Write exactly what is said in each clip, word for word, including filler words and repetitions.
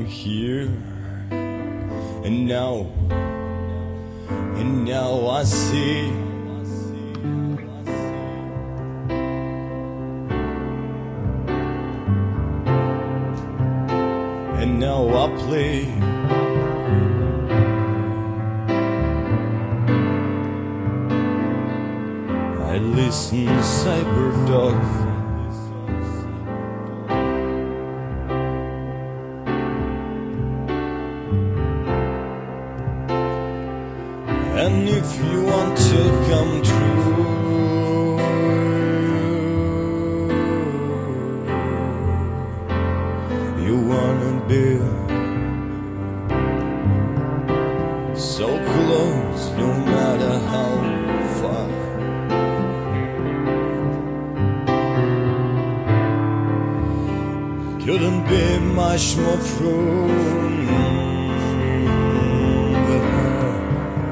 here, and now, and now I see. And now I play. I listen to Cyberdog. And if you want to come true, you wanna be so close, no matter how far. Couldn't be much more from the heart.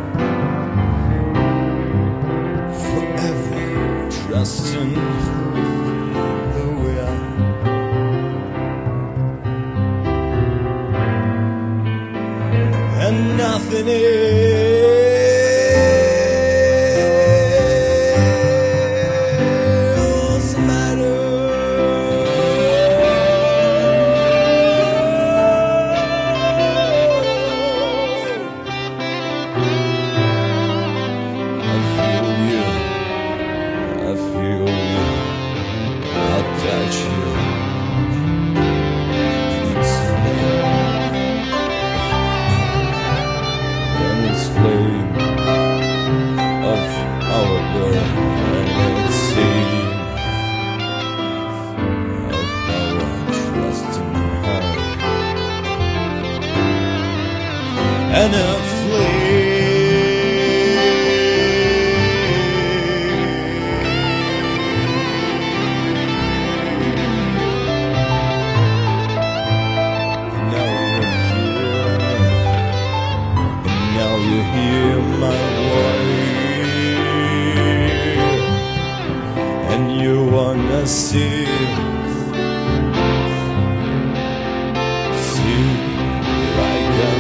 Forever trusting who we are. And nothing else matters. I feel you, I feel you, I touch you. Flame of our blood, and let's see of our trusting heart, and a flame. Now you're here, and now you hear my voice, and you wanna see, see like I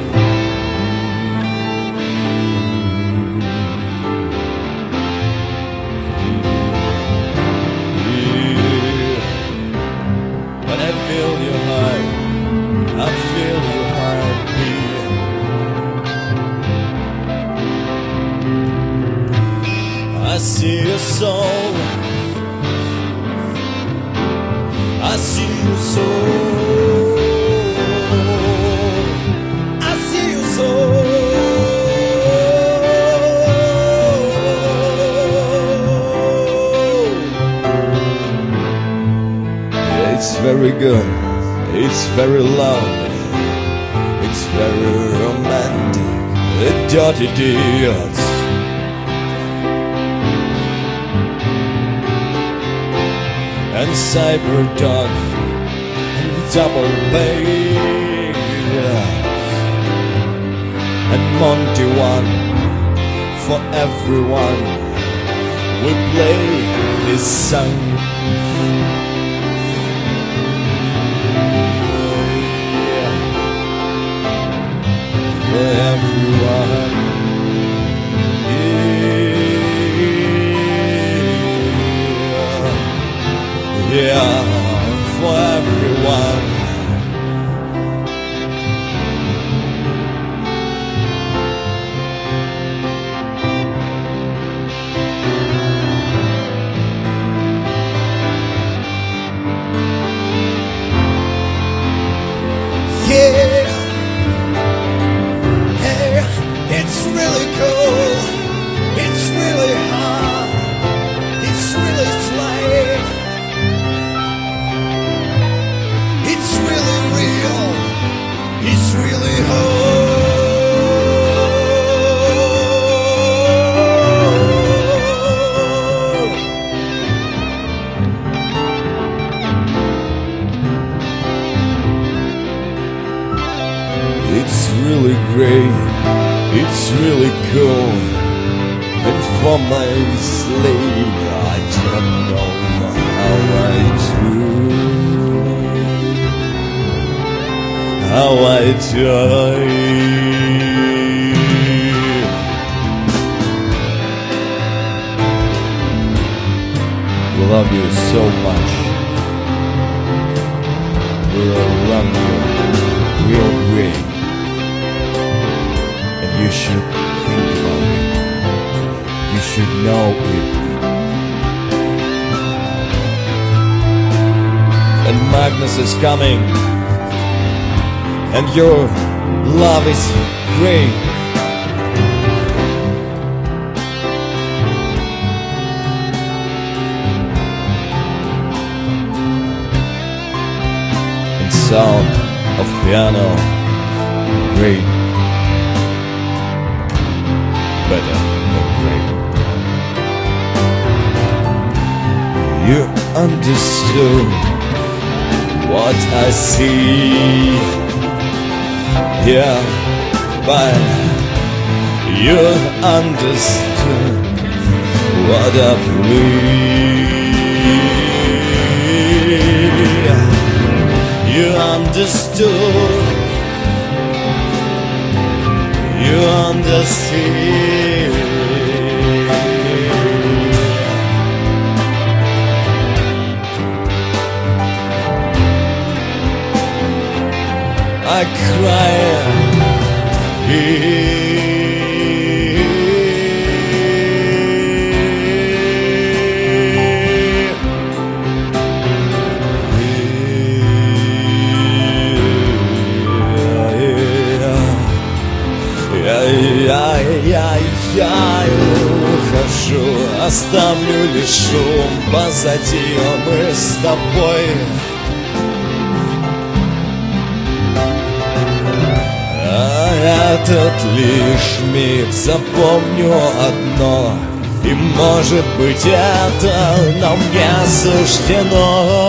yeah. When I feel your heart, I feel your heart beat. I see your soul, I see your soul, I see your soul. It's very good, it's very lovely, it's very romantic, the dirty deeds. And Cyberdog and Double Bass and Monty One, for everyone we play this song. Yeah. For everyone. Yeah, for everyone. Yeah, hey, it's really cool, it's really hard, it's really slight. It's really real, it's really whole. It's really great, it's really cool. And for my slave, I don't know how I do. how I die. We love you so much. We'll love you real great, and you should think about it. You should know it. And Magnus is coming, and your love is great. And sound of piano, great, better than great. You understood what I see, yeah, but you understood what I feel. You understood, you understood. I cry, я ухожу, оставлю лишь шум позади, а мы с тобой. Этот лишь миг, запомню одно, и может быть это нам не суждено,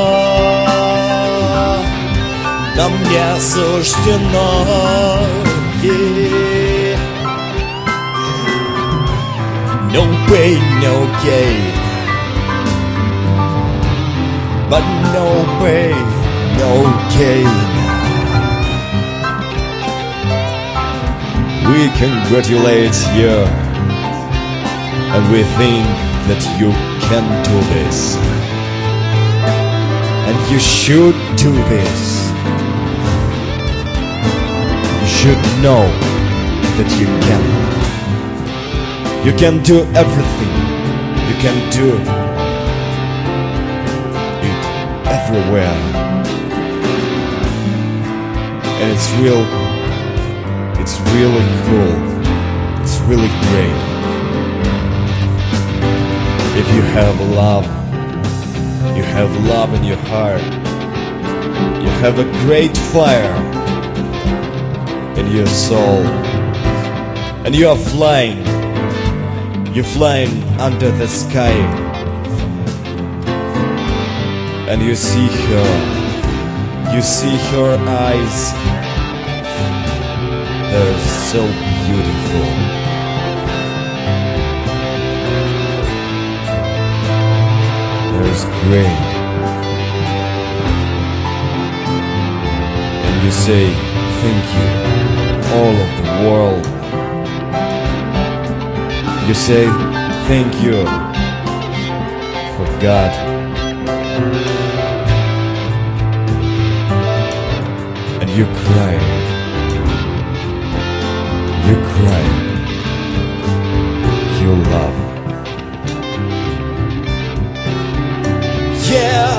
нам не суждено. Yeah. No pain, no gain, but no pain, no gain. We congratulate you, and we think that you can do this, and you should do this. You should know that you can. You can do everything. You can do it everywhere, and it's real. It's really cool. It's really great. If you have love, you have love in your heart. You have a great fire in your soul, and you are flying. You're flying under the sky, and you see her. You see her eyes. They're so beautiful. There's great. And you say thank you, all of the world. You say thank you for God. And you cry. You cry, you love. Yeah.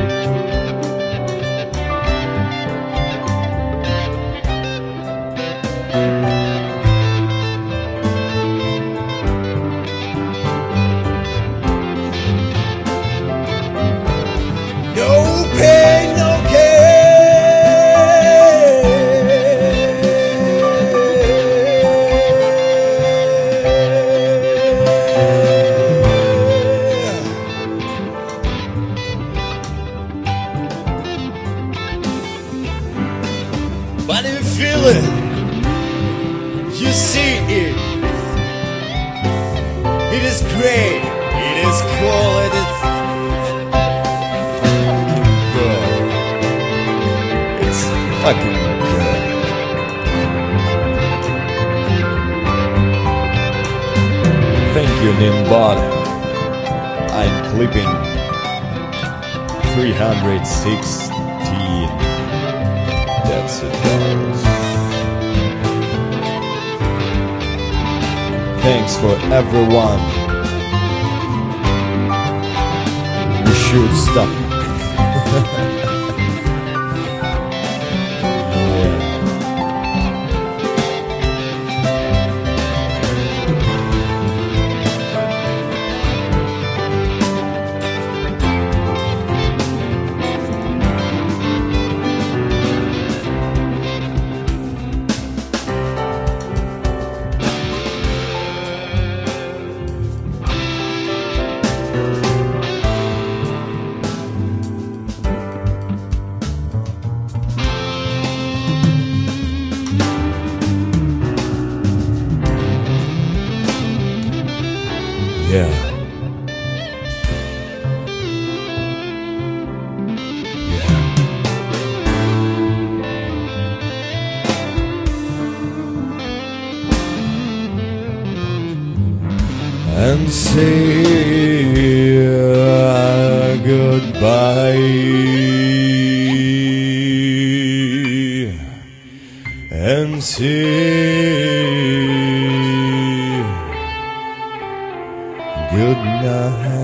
Yeah. but you feel it, you see it. It is great, it is cool, it is good. It's fucking good. Thank you, Nimbot. I'm clipping three hundred sixteen. That's it, dollars. Thanks for everyone. We should stop. Yeah. Yeah. And say uh, goodbye, and say good night.